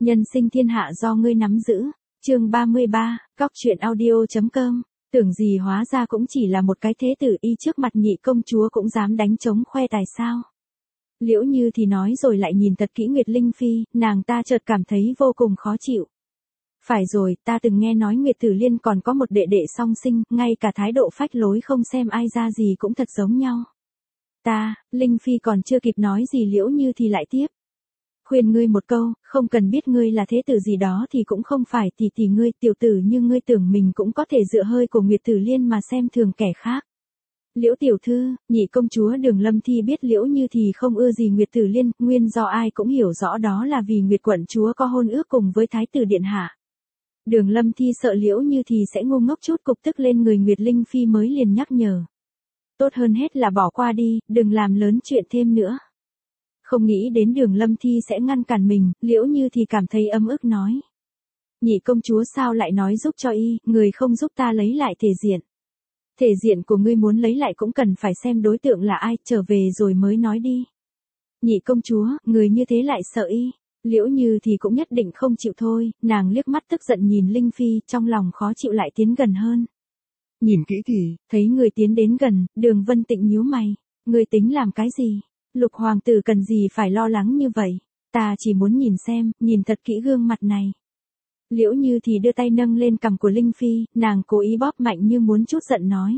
Nhân sinh thiên hạ do ngươi nắm giữ. Chương 33, Cóc truyện audio.com. Tưởng gì hóa ra cũng chỉ là một cái thế tử y trước mặt nhị công chúa cũng dám đánh trống khoe tài sao. Liễu Như thì nói rồi lại nhìn thật kỹ Nguyệt Linh Phi, nàng ta chợt cảm thấy vô cùng khó chịu. Phải rồi, ta từng nghe nói Nguyệt Tử Liên còn có một đệ đệ song sinh, ngay cả thái độ phách lối không xem ai ra gì cũng thật giống nhau. Linh Phi còn chưa kịp nói gì Liễu Như thì lại tiếp. Khuyên ngươi một câu, không cần biết ngươi là thế tử gì đó thì cũng không phải tỷ ngươi, tiểu tử như ngươi tưởng mình cũng có thể dựa hơi của Nguyệt Tử Liên mà xem thường kẻ khác. Liễu tiểu thư, nhị công chúa Đường Lâm Thi biết Liễu Như thì không ưa gì Nguyệt Tử Liên, nguyên do ai cũng hiểu rõ đó là vì Nguyệt quận chúa có hôn ước cùng với thái tử điện hạ. Đường Lâm Thi sợ Liễu Như thì sẽ ngu ngốc chút cục tức lên người Nguyệt Linh Phi mới liền nhắc nhở. Tốt hơn hết là bỏ qua đi, đừng làm lớn chuyện thêm nữa. Không nghĩ đến Đường Lâm Thi sẽ ngăn cản mình, Liễu Như thì cảm thấy ấm ức nói. Nhị công chúa sao lại nói giúp cho y, người không giúp ta lấy lại thể diện. Thể diện của ngươi muốn lấy lại cũng cần phải xem đối tượng là ai, trở về rồi mới nói đi. Nhị công chúa, người như thế lại sợ y. Liễu Như thì cũng nhất định không chịu thôi, nàng liếc mắt tức giận nhìn Linh Phi, trong lòng khó chịu lại tiến gần hơn. Nhìn kỹ thì, thấy người tiến đến gần, Đường Vân Tịnh nhíu mày. Người tính làm cái gì? Lục hoàng tử cần gì phải lo lắng như vậy? Ta chỉ muốn nhìn xem, nhìn thật kỹ gương mặt này. Liễu Như thì đưa tay nâng lên cằm của Linh Phi, nàng cố ý bóp mạnh như muốn chút giận nói.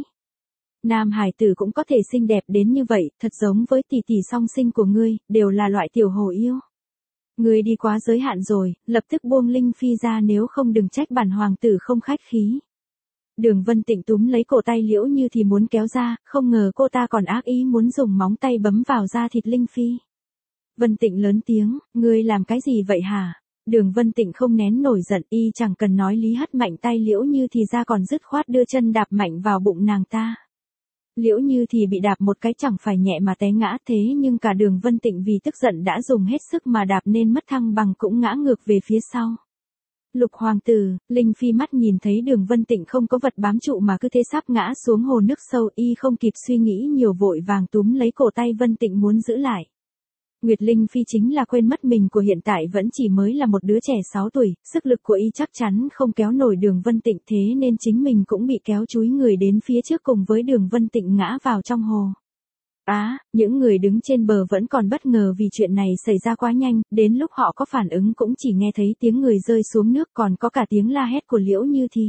Nam hải tử cũng có thể xinh đẹp đến như vậy, thật giống với tỷ song sinh của ngươi, đều là loại tiểu hồ yêu. Ngươi đi quá giới hạn rồi, lập tức buông Linh Phi ra nếu không đừng trách bản hoàng tử không khách khí. Đường Vân Tịnh túm lấy cổ tay Liễu Như thì muốn kéo ra, không ngờ cô ta còn ác ý muốn dùng móng tay bấm vào da thịt Linh Phi. Vân Tịnh lớn tiếng, ngươi làm cái gì vậy hả? Đường Vân Tịnh không nén nổi giận, y chẳng cần nói lý hất mạnh tay Liễu Như thì ra còn dứt khoát đưa chân đạp mạnh vào bụng nàng ta. Liễu Như thì bị đạp một cái chẳng phải nhẹ mà té ngã thế nhưng cả Đường Vân Tịnh vì tức giận đã dùng hết sức mà đạp nên mất thăng bằng cũng ngã ngược về phía sau. Lục hoàng tử, Linh Phi mắt nhìn thấy Đường Vân Tịnh không có vật bám trụ mà cứ thế sắp ngã xuống hồ nước sâu, y không kịp suy nghĩ nhiều vội vàng túm lấy cổ tay Vân Tịnh muốn giữ lại. Nguyệt Linh Phi chính là quên mất mình của hiện tại vẫn chỉ mới là một đứa trẻ 6 tuổi, sức lực của y chắc chắn không kéo nổi Đường Vân Tịnh thế nên chính mình cũng bị kéo chúi người đến phía trước cùng với Đường Vân Tịnh ngã vào trong hồ. Những người đứng trên bờ vẫn còn bất ngờ vì chuyện này xảy ra quá nhanh, đến lúc họ có phản ứng cũng chỉ nghe thấy tiếng người rơi xuống nước còn có cả tiếng la hét của Liễu Như thì.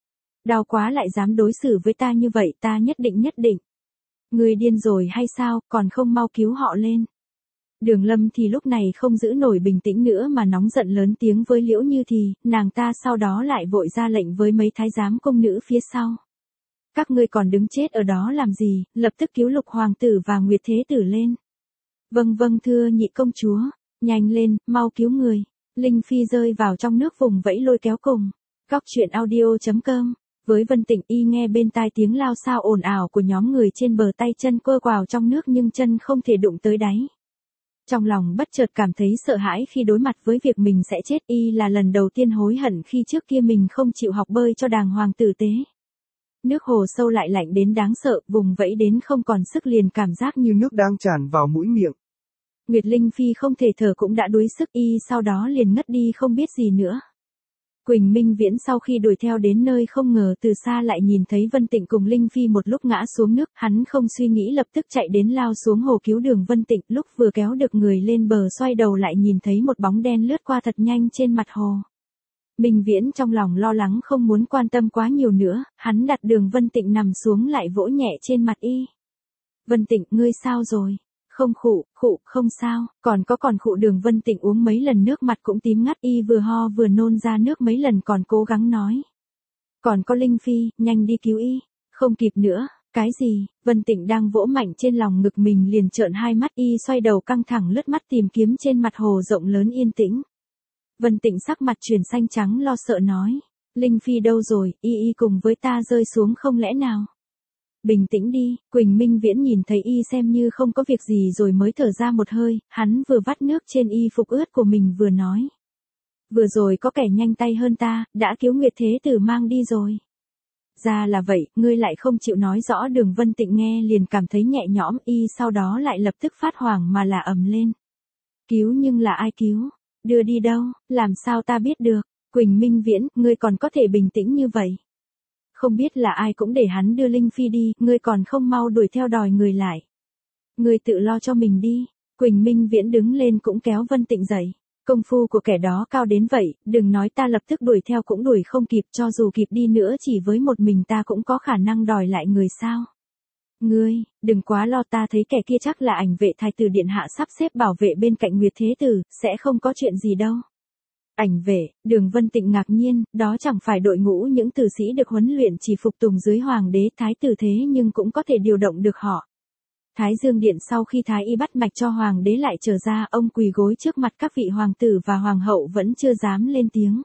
Đau quá lại dám đối xử với ta như vậy, ta nhất định. Người điên rồi hay sao, còn không mau cứu họ lên. Đường Lâm thì lúc này không giữ nổi bình tĩnh nữa mà nóng giận lớn tiếng với Liễu Như thì, nàng ta sau đó lại vội ra lệnh với mấy thái giám cung nữ phía sau. Các ngươi còn đứng chết ở đó làm gì, lập tức cứu Lục hoàng tử và Nguyệt thế tử lên. Vâng thưa nhị công chúa, nhanh lên, mau cứu người. Linh Phi rơi vào trong nước vùng vẫy lôi kéo cùng. Cóc truyện audio.com. Với Vân Tịnh y nghe bên tai tiếng lao xao ồn ào của nhóm người trên bờ tay chân quơ quào trong nước nhưng chân không thể đụng tới đáy. Trong lòng bất chợt cảm thấy sợ hãi khi đối mặt với việc mình sẽ chết, y là lần đầu tiên hối hận khi trước kia mình không chịu học bơi cho đàng hoàng tử tế. Nước hồ sâu lại lạnh đến đáng sợ, vùng vẫy đến không còn sức liền cảm giác như nước đang tràn vào mũi miệng. Nguyệt Linh Phi không thể thở cũng đã đuối sức, y sau đó liền ngất đi không biết gì nữa. Quỳnh Minh Viễn sau khi đuổi theo đến nơi không ngờ từ xa lại nhìn thấy Vân Tịnh cùng Linh Phi một lúc ngã xuống nước, hắn không suy nghĩ lập tức chạy đến lao xuống hồ cứu Đường Vân Tịnh, lúc vừa kéo được người lên bờ xoay đầu lại nhìn thấy một bóng đen lướt qua thật nhanh trên mặt hồ. Minh Viễn trong lòng lo lắng không muốn quan tâm quá nhiều nữa, hắn đặt Đường Vân Tịnh nằm xuống lại vỗ nhẹ trên mặt y. Vân Tịnh, ngươi sao rồi? Không khụ, không sao, còn khụ. Đường Vân Tịnh uống mấy lần nước mặt cũng tím ngắt, y vừa ho vừa nôn ra nước mấy lần còn cố gắng nói. Còn có Linh Phi, nhanh đi cứu y. Không kịp nữa, cái gì? Vân Tịnh đang vỗ mạnh trên lòng ngực mình liền trợn hai mắt, y xoay đầu căng thẳng lướt mắt tìm kiếm trên mặt hồ rộng lớn yên tĩnh. Vân Tịnh sắc mặt chuyển xanh trắng lo sợ nói. Linh Phi đâu rồi, y cùng với ta rơi xuống không lẽ nào? Bình tĩnh đi, Quỳnh Minh Viễn nhìn thấy y xem như không có việc gì rồi mới thở ra một hơi, hắn vừa vắt nước trên y phục ướt của mình vừa nói. Vừa rồi có kẻ nhanh tay hơn ta, đã cứu Nguyệt thế tử mang đi rồi. Ra là vậy, ngươi lại không chịu nói rõ. Đường Vân Tịnh nghe liền cảm thấy nhẹ nhõm, y sau đó lại lập tức phát hoảng mà là ầm lên. Cứu nhưng là ai cứu? Đưa đi đâu, làm sao ta biết được? Quỳnh Minh Viễn, ngươi còn có thể bình tĩnh như vậy. Không biết là ai cũng để hắn đưa Linh Phi đi, ngươi còn không mau đuổi theo đòi người lại. Ngươi tự lo cho mình đi. Quỳnh Minh Viễn đứng lên cũng kéo Vân Tịnh dậy. Công phu của kẻ đó cao đến vậy, đừng nói ta lập tức đuổi theo cũng đuổi không kịp, cho dù kịp đi nữa chỉ với một mình ta cũng có khả năng đòi lại người sao. Ngươi, đừng quá lo, ta thấy kẻ kia chắc là ảnh vệ thái tử điện hạ sắp xếp bảo vệ bên cạnh Nguyệt Thế Tử, sẽ không có chuyện gì đâu. Ảnh vệ, Đường Vân Tịnh ngạc nhiên, đó chẳng phải đội ngũ những tử sĩ được huấn luyện chỉ phục tùng dưới hoàng đế thái tử thế nhưng cũng có thể điều động được họ. Thái Dương Điện sau khi Thái Y bắt mạch cho hoàng đế lại trở ra, ông quỳ gối trước mặt các vị hoàng tử và hoàng hậu vẫn chưa dám lên tiếng.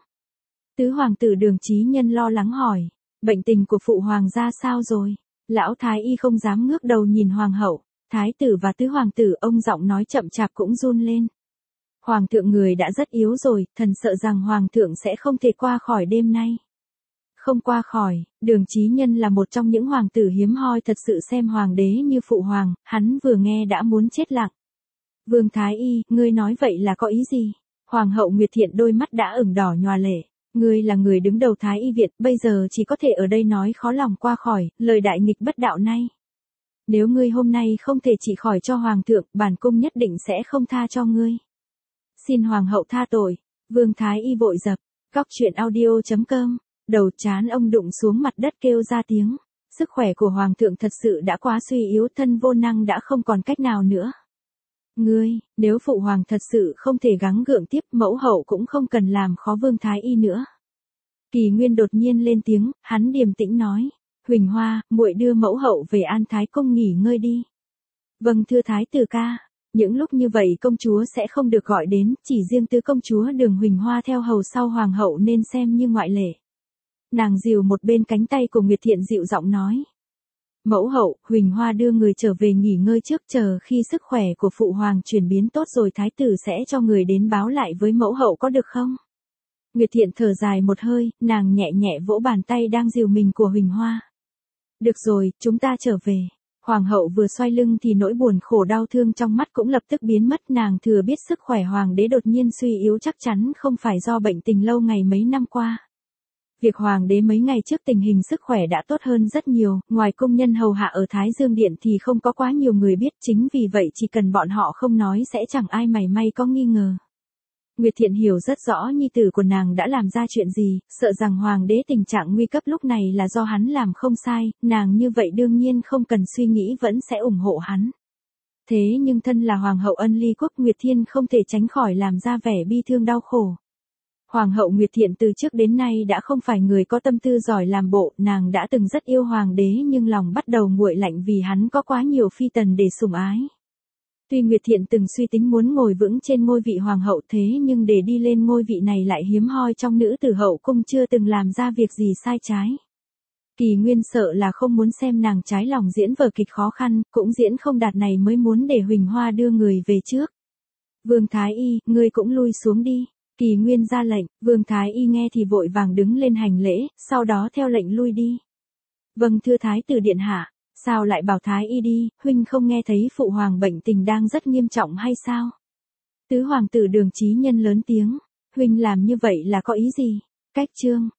Tứ hoàng tử Đường Chí Nhân lo lắng hỏi, bệnh tình của phụ hoàng ra sao rồi? Lão Thái Y không dám ngước đầu nhìn hoàng hậu, thái tử và tứ hoàng tử, ông giọng nói chậm chạp cũng run lên. Hoàng thượng người đã rất yếu rồi, thần sợ rằng hoàng thượng sẽ không thể qua khỏi đêm nay. Không qua khỏi, Đường Chí Nhân là một trong những hoàng tử hiếm hoi thật sự xem hoàng đế như phụ hoàng, hắn vừa nghe đã muốn chết lặng. Vương Thái Y, ngươi nói vậy là có ý gì? Hoàng hậu Nguyệt Thiện đôi mắt đã ửng đỏ nhòa lệ. Ngươi là người đứng đầu Thái Y Viện, bây giờ chỉ có thể ở đây nói khó lòng qua khỏi, lời đại nghịch bất đạo này. Nếu ngươi hôm nay không thể trị khỏi cho hoàng thượng, bản cung nhất định sẽ không tha cho ngươi. Xin hoàng hậu tha tội. Vương Thái Y vội dập. Cóc truyện audio.com. Đầu trán ông đụng xuống mặt đất kêu ra tiếng. Sức khỏe của hoàng thượng thật sự đã quá suy yếu, thân vô năng đã không còn cách nào nữa. Ngươi, nếu phụ hoàng thật sự không thể gắng gượng tiếp, mẫu hậu cũng không cần làm khó Vương Thái Y nữa. Kỳ Nguyên đột nhiên lên tiếng, hắn điềm tĩnh nói, Huỳnh Hoa, muội đưa mẫu hậu về An Thái Cung nghỉ ngơi đi. Vâng thưa thái tử ca. Những lúc như vậy công chúa sẽ không được gọi đến, chỉ riêng tứ công chúa Đường Huỳnh Hoa theo hầu sau hoàng hậu nên xem như ngoại lệ. Nàng dìu một bên cánh tay của Nguyệt Thiện dịu giọng nói. Mẫu hậu, Huỳnh Hoa đưa người trở về nghỉ ngơi trước, chờ khi sức khỏe của phụ hoàng chuyển biến tốt rồi thái tử sẽ cho người đến báo lại với mẫu hậu có được không? Nguyệt Thiện thở dài một hơi, nàng nhẹ nhẹ vỗ bàn tay đang dìu mình của Huỳnh Hoa. Được rồi, chúng ta trở về. Hoàng hậu vừa xoay lưng thì nỗi buồn khổ đau thương trong mắt cũng lập tức biến mất, nàng thừa biết sức khỏe hoàng đế đột nhiên suy yếu chắc chắn không phải do bệnh tình lâu ngày mấy năm qua. Việc hoàng đế mấy ngày trước tình hình sức khỏe đã tốt hơn rất nhiều, ngoài công nhân hầu hạ ở Thái Dương Điện thì không có quá nhiều người biết, chính vì vậy chỉ cần bọn họ không nói sẽ chẳng ai mảy may có nghi ngờ. Nguyệt Thiện hiểu rất rõ nhi tử của nàng đã làm ra chuyện gì, sợ rằng hoàng đế tình trạng nguy cấp lúc này là do hắn làm không sai, nàng như vậy đương nhiên không cần suy nghĩ vẫn sẽ ủng hộ hắn. Thế nhưng thân là hoàng hậu ân ly quốc, Nguyệt Thiên không thể tránh khỏi làm ra vẻ bi thương đau khổ. Hoàng hậu Nguyệt Thiện từ trước đến nay đã không phải người có tâm tư giỏi làm bộ, nàng đã từng rất yêu hoàng đế nhưng lòng bắt đầu nguội lạnh vì hắn có quá nhiều phi tần để sủng ái. Tuy Nguyệt Thiện từng suy tính muốn ngồi vững trên ngôi vị hoàng hậu thế nhưng để đi lên ngôi vị này lại hiếm hoi trong nữ tử hậu cung chưa từng làm ra việc gì sai trái. Kỳ Nguyên sợ là không muốn xem nàng trái lòng diễn vở kịch khó khăn, cũng diễn không đạt này mới muốn để Huỳnh Hoa đưa người về trước. Vương Thái Y, ngươi cũng lui xuống đi. Kỳ Nguyên ra lệnh, Vương Thái Y nghe thì vội vàng đứng lên hành lễ, sau đó theo lệnh lui đi. Vâng thưa thái tử điện hạ, sao lại bảo Thái Y đi, huynh không nghe thấy phụ hoàng bệnh tình đang rất nghiêm trọng hay sao? Tứ hoàng tử Đường Chí Nhân lớn tiếng, huynh làm như vậy là có ý gì? Cách chương.